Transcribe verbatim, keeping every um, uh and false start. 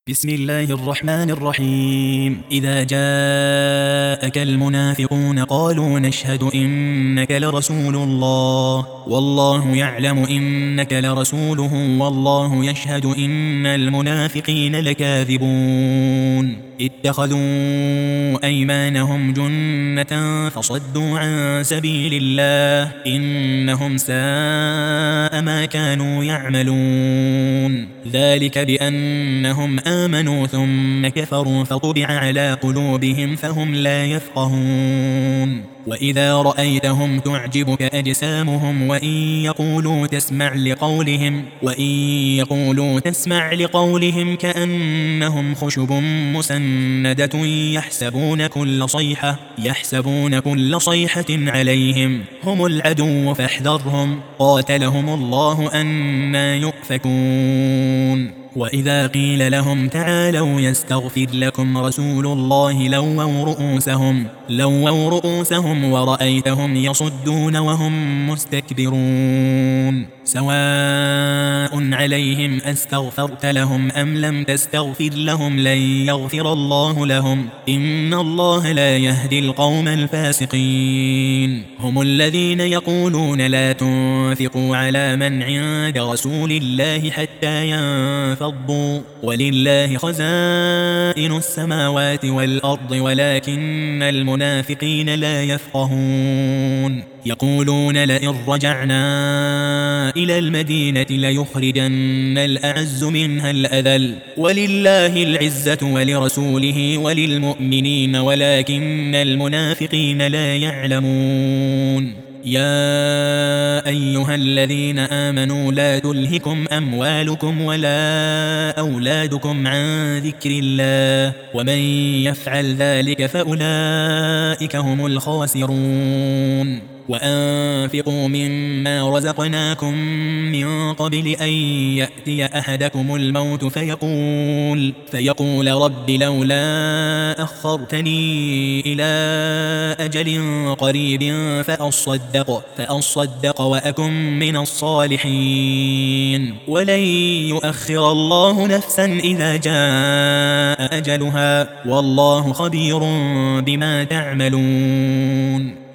بسم الله الرحمن الرحيم. إذا جاءك المنافقون قالوا نشهد إنك لرسول الله والله يعلم إنك لرسوله والله يشهد إن المنافقين لكاذبون. اتخذوا أيمانهم جنة فصدوا عن سبيل الله إنهم ساء ما كانوا يعملون. ذلك بأنهم آمنوا ثم كفروا فطبع على قلوبهم فهم لا يفقهون. وإذا رأيتهم تعجبك أجسامهم وإن يقولوا تسمع لقولهم وإن يقولوا تسمع لقولهم كأنهم خشب مسندة يحسبون كل صيحة يحسبون كل صيحة عليهم هم العدو فاحذرهم قاتلهم الله أنى يؤفكون. وإذا قيل لهم تعالوا يستغفر لكم رسول الله لووا رؤوسهم لووا رؤوسهم ورأيتهم يصدون وهم مستكبرون. سواء عليهم أستغفرت لهم أم لم تستغفر لهم لن يغفر الله لهم إن الله لا يهدي القوم الفاسقين. هم الذين يقولون لا تنفقوا على من عند رسول الله حتى ينفضوا ولله خزائن السماوات والأرض ولكن المنافقين لا يفقهون. يقولون لئن رجعنا إلى المدينة ليخرجن الأعز منها الأذل ولله العزة ولرسوله وللمؤمنين ولكن المنافقين لا يعلمون. يا أيها الذين آمنوا لا تلهكم أموالكم ولا أولادكم عن ذكر الله ومن يفعل ذلك فأولئك هم الخاسرون. وأنفقوا مما رزقناكم من قبل أن يأتي أحدكم الموت فيقول فيقول رب لولا أخرتني إلى أجل قريب فأصدق فأصدق وأكن من الصالحين ولن يؤخر الله نفسا إذا جاء أجلها والله خبير بما تعملون.